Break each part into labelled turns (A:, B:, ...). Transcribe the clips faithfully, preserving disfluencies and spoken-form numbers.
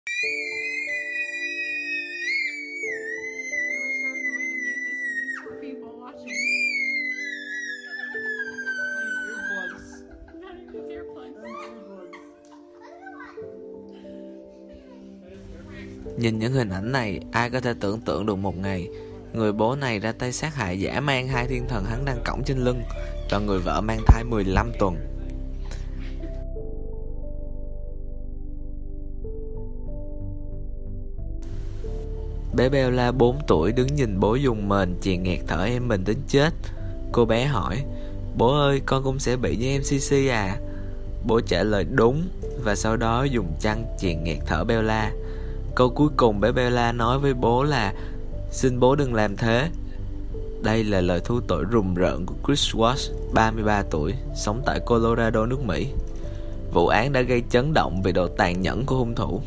A: wish there was a way to mute this for these poor people watching.
B: I need earplugs.
A: Not even with earplugs.
C: Nhìn những hình ảnh này, ai có thể tưởng tượng được một ngày người bố này ra tay sát hại dã man hai thiên thần hắn đang cõng trên lưng và người vợ mang thai mười lăm tuần. Bé Bella bốn tuổi đứng nhìn bố dùng mền chèn nghẹt thở em mình đến chết. Cô bé hỏi: "Bố ơi, con cũng sẽ bị như em xê xê à?" Bố trả lời đúng và sau đó dùng chăn chèn nghẹt thở Bella. Câu cuối cùng bé Bella nói với bố là: "Xin bố đừng làm thế." Đây là lời thú tội rùng rợn của Chris Watts, ba mươi ba tuổi, sống tại Colorado, nước Mỹ. Vụ án đã gây chấn động vì độ tàn nhẫn của hung thủ.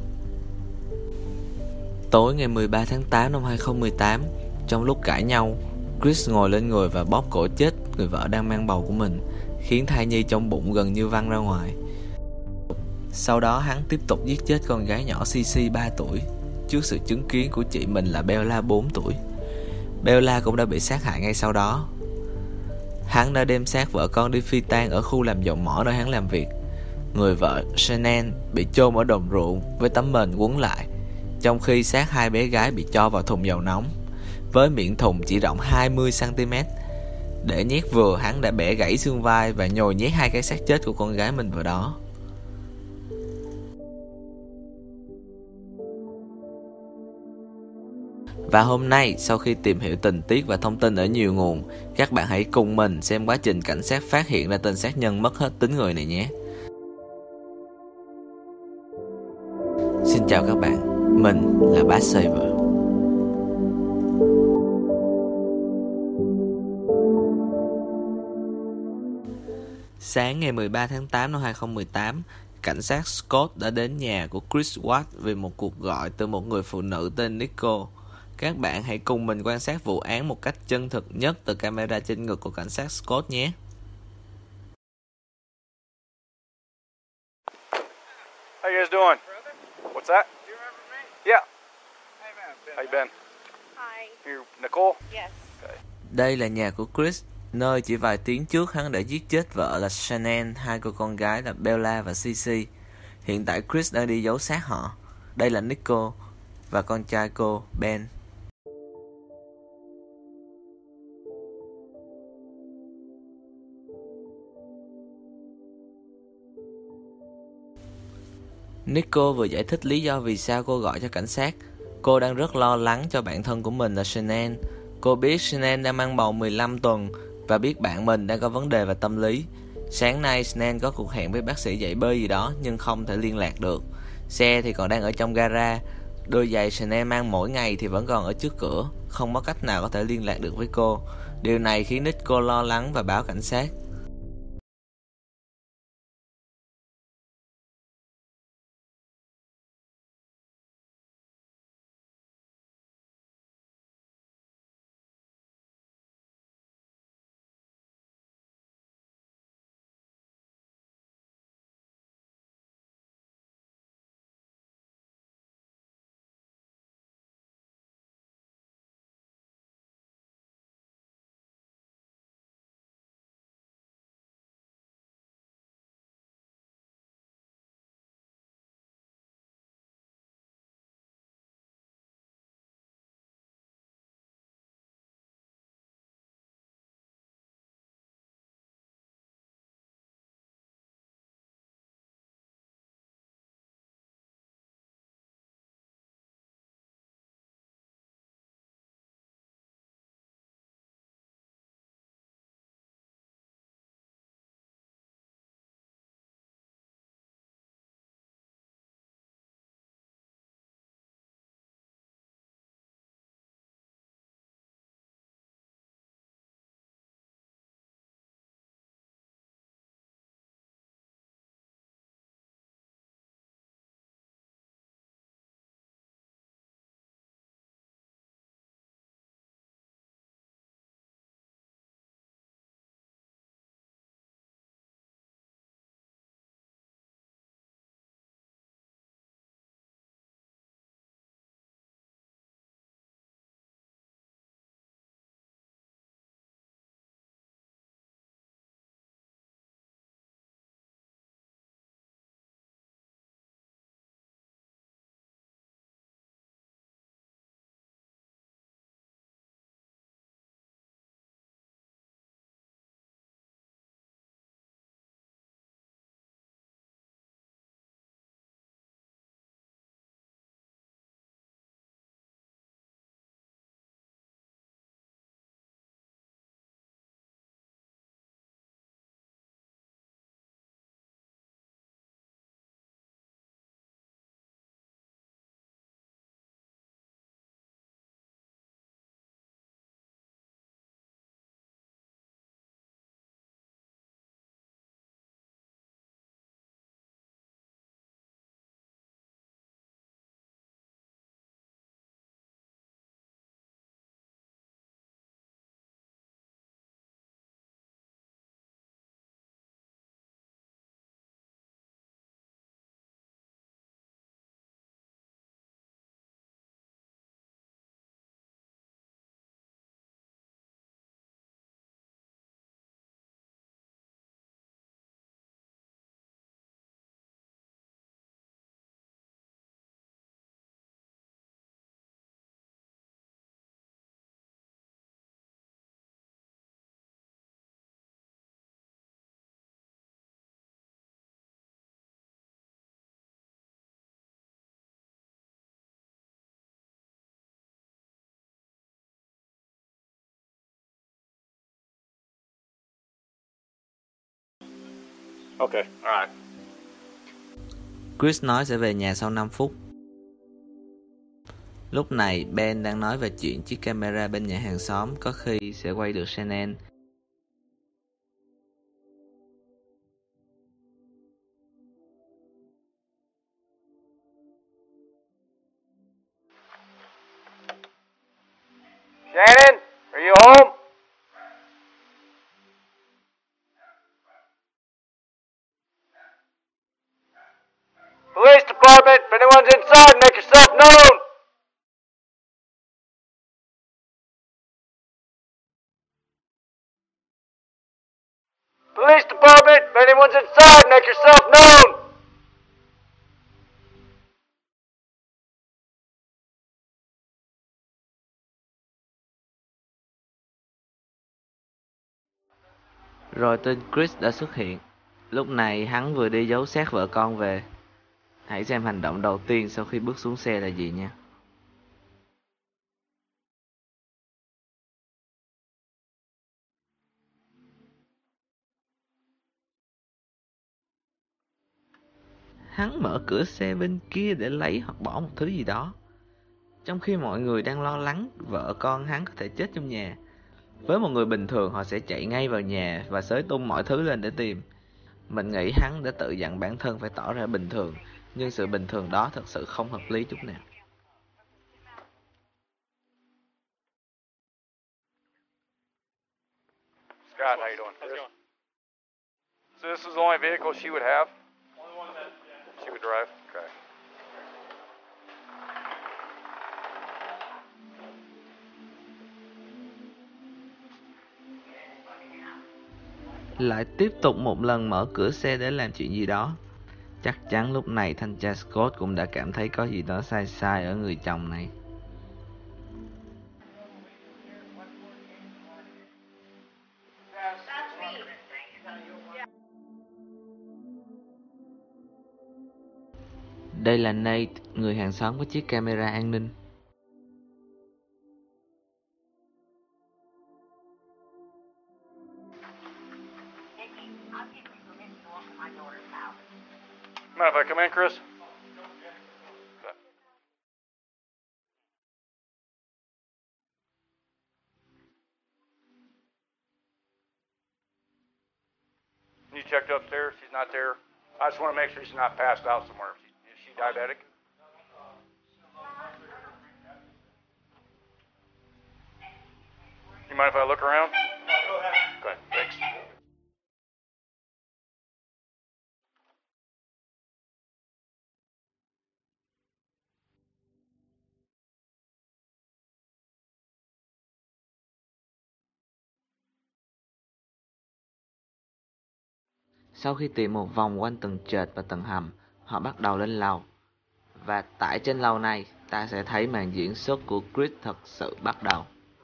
C: Tối ngày mười ba tháng tám năm hai không một tám, trong lúc cãi nhau, Chris ngồi lên người và bóp cổ chết người vợ đang mang bầu của mình, khiến thai nhi trong bụng gần như văng ra ngoài. Sau đó hắn tiếp tục giết chết con gái nhỏ Cici ba tuổi trước sự chứng kiến của chị mình là Bella bốn tuổi. Bella cũng đã bị sát hại ngay sau đó. Hắn đã đem xác vợ con đi phi tang ở khu làm dầu mỏ nơi hắn làm việc. Người vợ Shanann bị chôn ở đồng ruộng với tấm mền quấn lại, trong khi xác hai bé gái bị cho vào thùng dầu nóng với miệng thùng chỉ rộng hai mươi xăng ti mét. Để nhét vừa, hắn đã bẻ gãy xương vai và nhồi nhét hai cái xác chết của con gái mình vào đó. Và hôm nay, sau khi tìm hiểu tình tiết và thông tin ở nhiều nguồn, các bạn hãy cùng mình xem quá trình cảnh sát phát hiện ra tên sát nhân mất hết tính người này nhé. Xin chào các bạn, mình là Bad Saver. Sáng ngày mười ba tháng tám năm hai không một tám, cảnh sát Scott đã đến nhà của Chris Watts vì một cuộc gọi từ một người phụ nữ tên Nicole. Các bạn hãy cùng mình quan sát vụ án một cách chân thực nhất từ camera trên ngực của cảnh sát Scott nhé.
B: How you guys doing? What's that? Do you remember me? Yeah. Hey man, Ben. How you been?
A: Hi.
B: You Nicole?
A: Yes.
B: Okay.
C: Đây là nhà của Chris, nơi chỉ vài tiếng trước hắn đã giết chết vợ là Shanann, hai cô con gái là Bella và Cici. Hiện tại Chris đang đi giấu xác họ. Đây là Nicole và con trai cô, Ben. Nicole vừa giải thích lý do vì sao cô gọi cho cảnh sát. Cô đang rất lo lắng cho bạn thân của mình là Shanann. Cô biết Shanann đang mang bầu mười lăm tuần và biết bạn mình đang có vấn đề về tâm lý. Sáng nay Shanann có cuộc hẹn với bác sĩ dạy bơi gì đó nhưng không thể liên lạc được. Xe thì còn đang ở trong gara. Đôi giày Shanann mang mỗi ngày thì vẫn còn ở trước cửa, không có cách nào có thể liên lạc được với cô. Điều này khiến Nicole lo lắng và báo cảnh sát.
B: Okay, alright.
C: Chris nói sẽ về nhà sau năm phút. Lúc này Ben đang nói về chuyện chiếc camera bên nhà hàng xóm có khi sẽ quay được Shannon.
B: Shannon, are you home? Police department, if anyone's inside, make yourself known. Police department, if anyone's inside, make yourself known.
C: Rồi tên Chris đã xuất hiện. Lúc này hắn vừa đi giấu xác vợ con về. Hãy xem hành động đầu tiên sau khi bước xuống xe là gì nha. Hắn mở cửa xe bên kia để lấy hoặc bỏ một thứ gì đó. Trong khi mọi người đang lo lắng vợ con hắn có thể chết trong nhà. Với một người bình thường họ sẽ chạy ngay vào nhà và xới tung mọi thứ lên để tìm. Mình nghĩ hắn đã tự dặn bản thân phải tỏ ra bình thường, nhưng sự bình thường đó thật sự không hợp lý chút nào.
B: Scott, how you doing? How's it going? So this is the only vehicle she would have?
D: Only one that, yeah.
B: She would drive? Okay.
C: Lại tiếp tục một lần mở cửa xe để làm chuyện gì đó. Chắc chắn lúc này thanh tra Scott cũng đã cảm thấy có gì đó sai sai ở người chồng này. Đây là Nate, người hàng xóm có chiếc camera an ninh.
B: Mind if I come in, Chris? Okay. You checked upstairs? She's not there? I just want to make sure she's not passed out somewhere. Is she, is she diabetic? You mind if I look around?
D: Go ahead.
B: Okay, thanks.
C: Sau khi tìm một vòng quanh tầng trệt và tầng hầm, họ bắt đầu lên lầu. Và tại trên lầu này, ta sẽ thấy màn diễn xuất của Chris thật sự bắt đầu.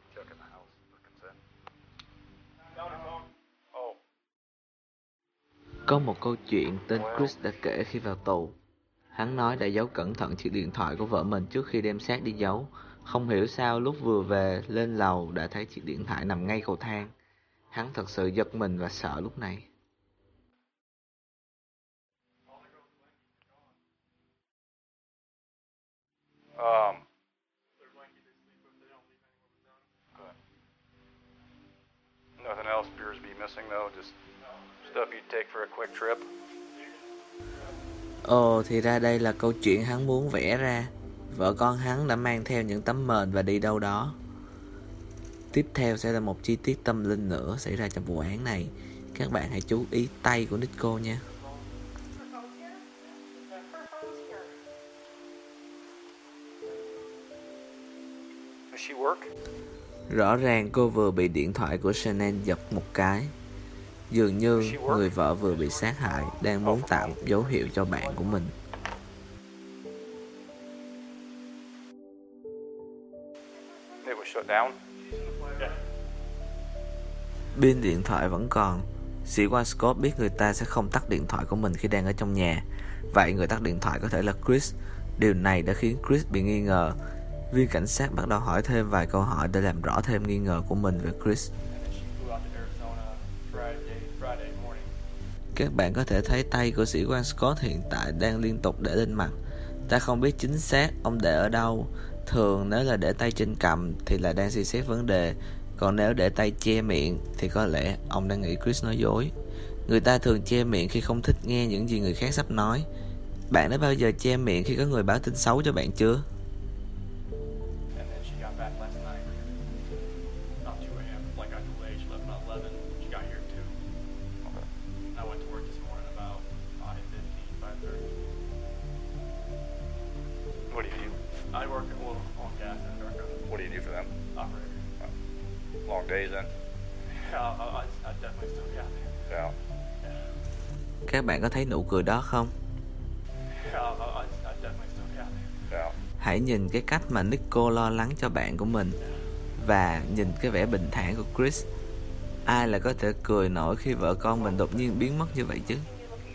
C: Có một câu chuyện tên Chris đã kể khi vào tù. Hắn nói đã giấu cẩn thận chiếc điện thoại của vợ mình trước khi đem xác đi giấu. Không hiểu sao lúc vừa về lên lầu đã thấy chiếc điện thoại nằm ngay cầu thang. Hắn thật sự giật mình và sợ lúc này.
B: Um, good. Nothing else appears to be missing though, just stuff you'd take for a quick trip.
C: Ồ, thì ra đây là câu chuyện hắn muốn vẽ ra. Vợ con hắn đã mang theo những tấm mền và đi đâu đó. Tiếp theo sẽ là một chi tiết tâm linh nữa xảy ra trong vụ án này. Các bạn hãy chú ý tay của Nico nha.
B: Does she work?
C: Rõ ràng cô vừa bị điện thoại của Shannon giật một cái. Dường như người vợ vừa bị sát hại đang muốn tạo một dấu hiệu cho bạn của mình.
B: It was shut down.
C: Pin điện thoại vẫn còn. Sĩ quan Scott biết người ta sẽ không tắt điện thoại của mình khi đang ở trong nhà. Vậy người tắt điện thoại có thể là Chris. Điều này đã khiến Chris bị nghi ngờ. Viên cảnh sát bắt đầu hỏi thêm vài câu hỏi để làm rõ thêm nghi ngờ của mình về Chris. Các bạn có thể thấy tay của sĩ quan Scott hiện tại đang liên tục để lên mặt. Ta không biết chính xác ông để ở đâu. Thường nếu là để tay trên cằm thì là đang suy xét vấn đề, còn nếu để tay che miệng thì có lẽ ông đang nghĩ Chris nói dối. Người ta thường che miệng khi không thích nghe những gì người khác sắp nói. Bạn đã bao giờ che miệng khi có người báo tin xấu cho bạn chưa?
D: And then she got back last night. About two a.m. Flight got delayed. She left about eleven. She got here at two. I went to work this morning about five fifteen, five thirty.
B: What do you do?
D: I work at well, on gas and dark
B: What do you do for them?
D: operator.
B: Long days then?
D: Yeah, I, I, I definitely still be out there.
B: Yeah.
C: Các bạn có thấy nụ cười đó không?
D: Yeah, I, I, I definitely still be out there.
B: Yeah.
C: Hãy nhìn cái cách mà Nico lo lắng cho bạn của mình và nhìn cái vẻ bình thản của Chris. Ai là có thể cười nổi khi vợ con mình đột nhiên biến mất như vậy chứ?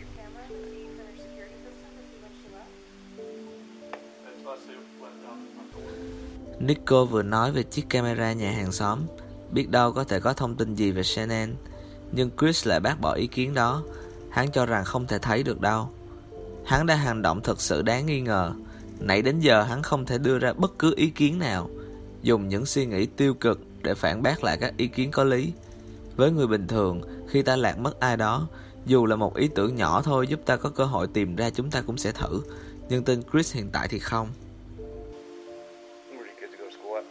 D: It's let's see what um,
C: Nico vừa nói về chiếc camera nhà hàng xóm, biết đâu có thể có thông tin gì về Shannon, nhưng Chris lại bác bỏ ý kiến đó. Hắn cho rằng không thể thấy được đâu. Hắn đã hành động thực sự đáng nghi ngờ. Nãy đến giờ hắn không thể đưa ra bất cứ ý kiến nào, dùng những suy nghĩ tiêu cực để phản bác lại các ý kiến có lý. Với người bình thường, khi ta lạc mất ai đó, dù là một ý tưởng nhỏ thôi giúp ta có cơ hội tìm ra, chúng ta cũng sẽ thử. Nhưng tên Chris hiện tại thì không.
B: Where do your kids go to school at?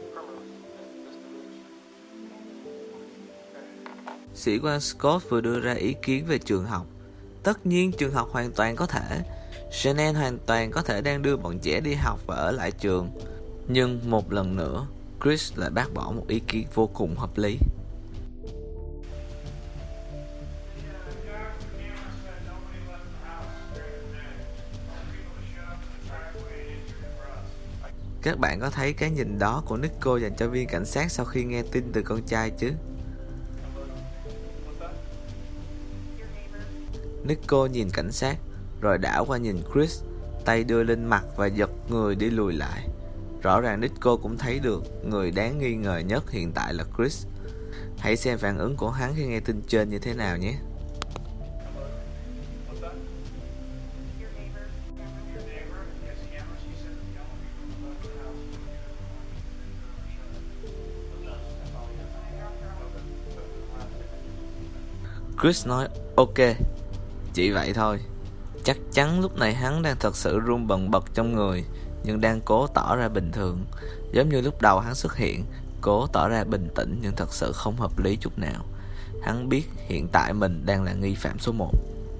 C: Sĩ quan Scott vừa đưa ra ý kiến về trường học. Tất nhiên trường học hoàn toàn có thể. Shannon hoàn toàn có thể đang đưa bọn trẻ đi học và ở lại trường. Nhưng một lần nữa, Chris lại bác bỏ một ý kiến vô cùng hợp lý. Các bạn có thấy cái nhìn đó của Nico dành cho viên cảnh sát sau khi nghe tin từ con trai chứ?
D: what's that?
C: Nico nhìn cảnh sát, rồi đảo qua nhìn Chris, tay đưa lên mặt và giật người đi lùi lại. Rõ ràng Nico cũng thấy được người đáng nghi ngờ nhất hiện tại là Chris. Hãy xem phản ứng của hắn khi nghe tin trên như thế nào nhé.
D: What's that? Your neighbor. Your neighbor? Yes, camera. She said the only people left the house. That's all he has.
C: Chris nói ok, chỉ vậy thôi. Chắc chắn lúc này hắn đang thật sự run bần bật trong người, nhưng đang cố tỏ ra bình thường. Giống như lúc đầu hắn xuất hiện, cố tỏ ra bình tĩnh nhưng thật sự không hợp lý chút nào. Hắn biết hiện tại mình đang là nghi phạm số một.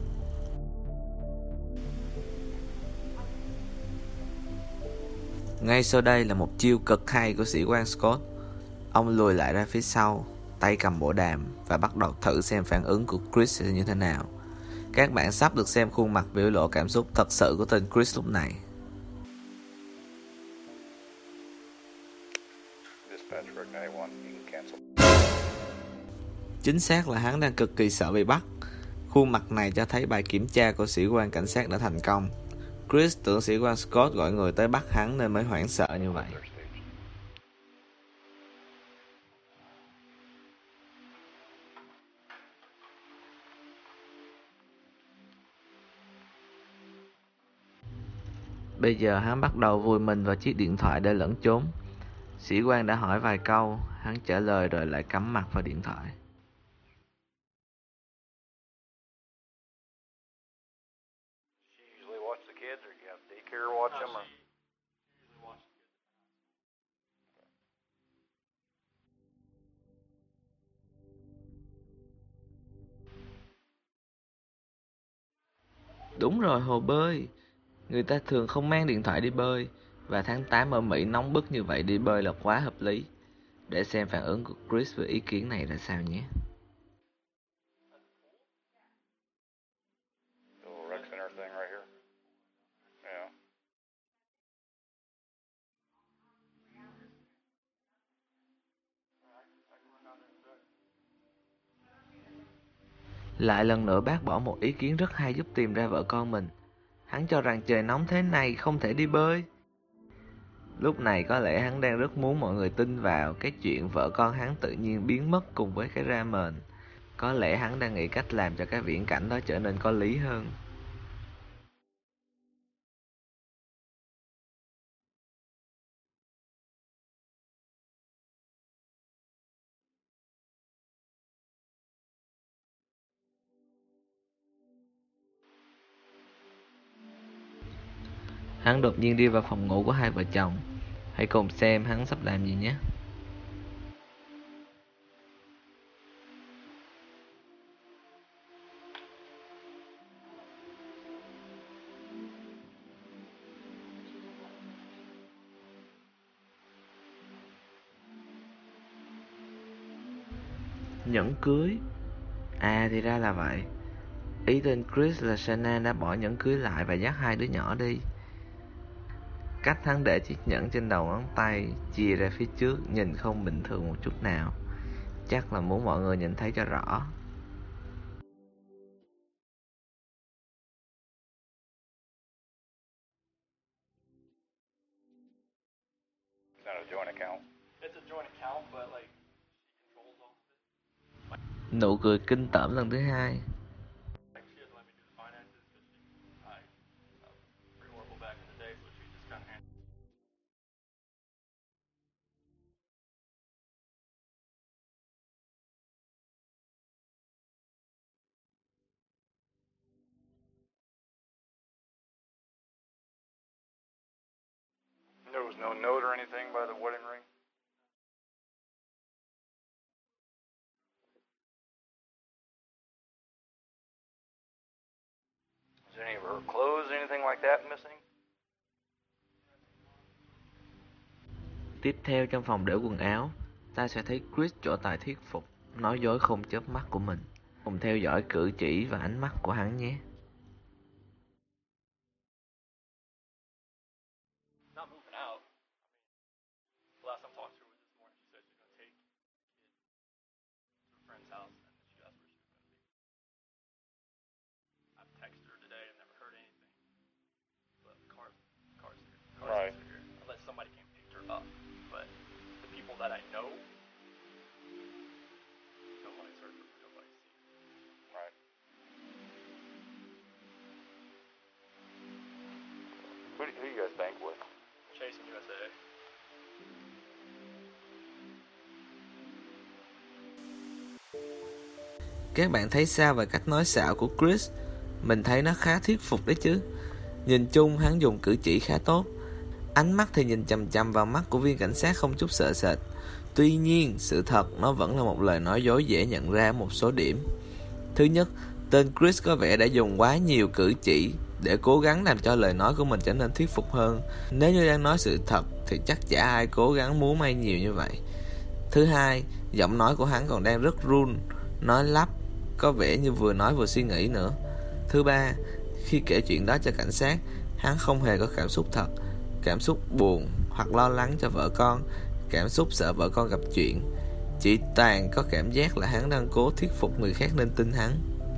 C: Ngay sau đây là một chiêu cực hay của sĩ quan Scott. Ông lùi lại ra phía sau, tay cầm bộ đàm và bắt đầu thử xem phản ứng của Chris sẽ như thế nào. Các bạn sắp được xem khuôn mặt biểu lộ cảm xúc thật sự của tên Chris lúc này.
B: Dispatch Rick nine one, you can cancel.
C: Chính xác là hắn đang cực kỳ sợ bị bắt. Khuôn mặt này cho thấy bài kiểm tra của sĩ quan cảnh sát đã thành công. Chris tưởng sĩ quan Scott gọi người tới bắt hắn nên mới hoảng sợ như vậy. Bây giờ hắn bắt đầu vùi mình vào chiếc điện thoại để lẫn trốn. Sĩ quan đã hỏi vài câu, hắn trả lời rồi lại cắm mặt vào điện thoại.
B: She usually watch the kids, or you have daycare watch them, or?
D: Usually watch the kids.
C: Đúng rồi, hồ bơi. Người ta thường không mang điện thoại đi bơi, và tháng tám ở Mỹ nóng bức như vậy đi bơi là quá hợp lý. Để xem phản ứng của Chris về ý kiến này ra sao nhé.
B: The little rec center thing right here. Yeah.
C: Lại lần nữa bác bỏ một ý kiến rất hay giúp tìm ra vợ con mình. Hắn cho rằng trời nóng thế này không thể đi bơi. Lúc này có lẽ hắn đang rất muốn mọi người tin vào cái chuyện vợ con hắn tự nhiên biến mất cùng với cái ramen. có lẽ hắn đang nghĩ cách làm cho cái viễn cảnh đó trở nên có lý hơn. Hắn đột nhiên đi vào phòng ngủ của hai vợ chồng. Hãy cùng xem hắn sắp làm gì nhé. Nhẫn cưới. À thì ra là vậy. Ý tên Chris là Shannon đã bỏ nhẫn cưới lại và dắt hai đứa nhỏ đi. Cách hắn để chiếc nhẫn trên đầu ngón tay chìa ra phía trước nhìn không bình thường một chút nào. Chắc là muốn mọi người nhìn thấy cho rõ.
B: It's not a joint account.
D: It's a joint account, but like she controls all of it.
C: Nụ cười kinh tởm lần thứ hai.
D: Like she doesn't let me do the finances because she, I, I was pretty horrible back in the day, so she just kind of handled.
B: There was no note or anything by the wedding ring? Is any of her clothes, anything like that missing?
C: Tiếp theo trong phòng để quần áo, ta sẽ thấy Chris trổ tài thuyết phục, nói dối không chớp mắt của mình. Cùng theo dõi cử chỉ và ánh mắt của hắn nhé.
D: Not moving out. I mean, last time I talked to her this morning, she said she's gonna take the kid to a friend's house, and then she asked where she was gonna be. I've texted her today and never heard anything. But the car, the car's here. The car's
B: Right.
D: here. Unless somebody came and picked her up. But the people that I know, nobody's heard from her. Nobody's seen her.
B: Right. Who do, who do you guys bank with?
D: Chase in U S A.
C: Các bạn thấy sao về cách nói xạo của Chris? Mình thấy nó khá thuyết phục đấy chứ. Nhìn chung hắn dùng cử chỉ khá tốt. Ánh mắt thì nhìn chằm chằm vào mắt của viên cảnh sát không chút sợ sệt. Tuy nhiên, sự thật nó vẫn là một lời nói dối dễ nhận ra một số điểm. Thứ nhất, tên Chris có vẻ đã dùng quá nhiều cử chỉ để cố gắng làm cho lời nói của mình trở nên thuyết phục hơn. Nếu như đang nói sự thật thì chắc chả ai cố gắng múa may nhiều như vậy. Thứ hai, giọng nói của hắn còn đang rất run, nói lắp, có vẻ như vừa nói vừa suy nghĩ nữa. Thứ ba, khi kể chuyện đó cho cảnh sát, hắn không hề có cảm xúc thật, cảm xúc buồn hoặc lo lắng cho vợ con, cảm xúc sợ vợ con gặp chuyện. Chỉ toàn có cảm giác là hắn đang cố thuyết phục người khác nên tin hắn.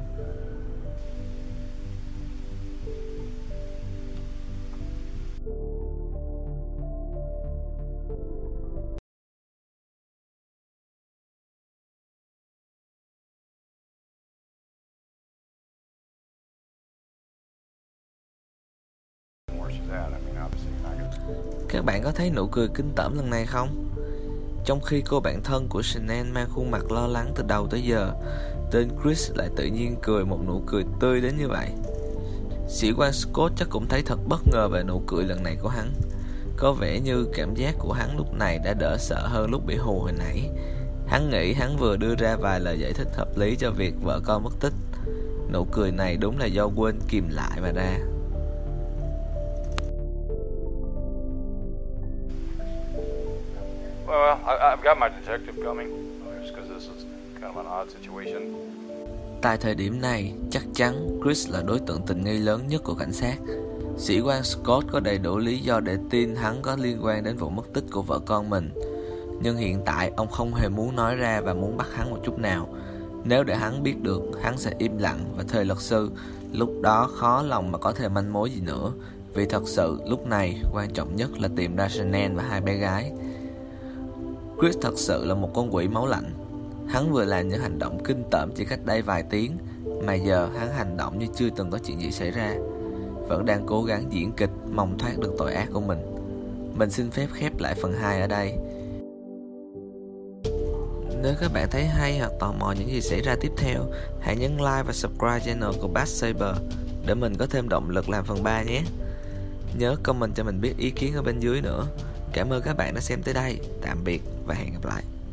B: Where she's at. I mean, obviously you're not gonna.
C: Các bạn có thấy nụ cười kinh tởm lần này không? Trong khi cô bạn thân của Shannon mang khuôn mặt lo lắng từ đầu tới giờ, tên Chris lại tự nhiên cười một nụ cười tươi đến như vậy. Sĩ quan Scott chắc cũng thấy thật bất ngờ về nụ cười lần này của hắn. Có vẻ như cảm giác của hắn lúc này đã đỡ sợ hơn lúc bị hù hồi nãy. Hắn nghĩ hắn vừa đưa ra vài lời giải thích hợp lý cho việc vợ con mất tích. Nụ cười này đúng là do quên kìm lại mà ra.
B: Well, I, I've got my detective coming, just because this is kind of an odd situation.
C: Tại thời điểm này, chắc chắn Chris là đối tượng tình nghi lớn nhất của cảnh sát. Sĩ quan Scott có đầy đủ lý do để tin hắn có liên quan đến vụ mất tích của vợ con mình. Nhưng hiện tại ông không hề muốn nói ra và muốn bắt hắn một chút nào. Nếu để hắn biết được, hắn sẽ im lặng và thuê luật sư. Lúc đó khó lòng mà có thêm manh mối gì nữa. Vì thật sự lúc này quan trọng nhất là tìm ra Shannon và hai bé gái. Chris thật sự là một con quỷ máu lạnh. Hắn vừa làm những hành động kinh tởm chỉ cách đây vài tiếng, mà giờ hắn hành động như chưa từng có chuyện gì xảy ra, vẫn đang cố gắng diễn kịch mong thoát được tội ác của mình. Mình xin phép khép lại phần hai ở đây. Nếu các bạn thấy hay hoặc tò mò những gì xảy ra tiếp theo, hãy nhấn like và subscribe channel của Bat Saber để mình có thêm động lực làm phần ba nhé. Nhớ comment cho mình biết ý kiến ở bên dưới nữa. Cảm ơn các bạn đã xem tới đây. Tạm biệt và hẹn gặp lại.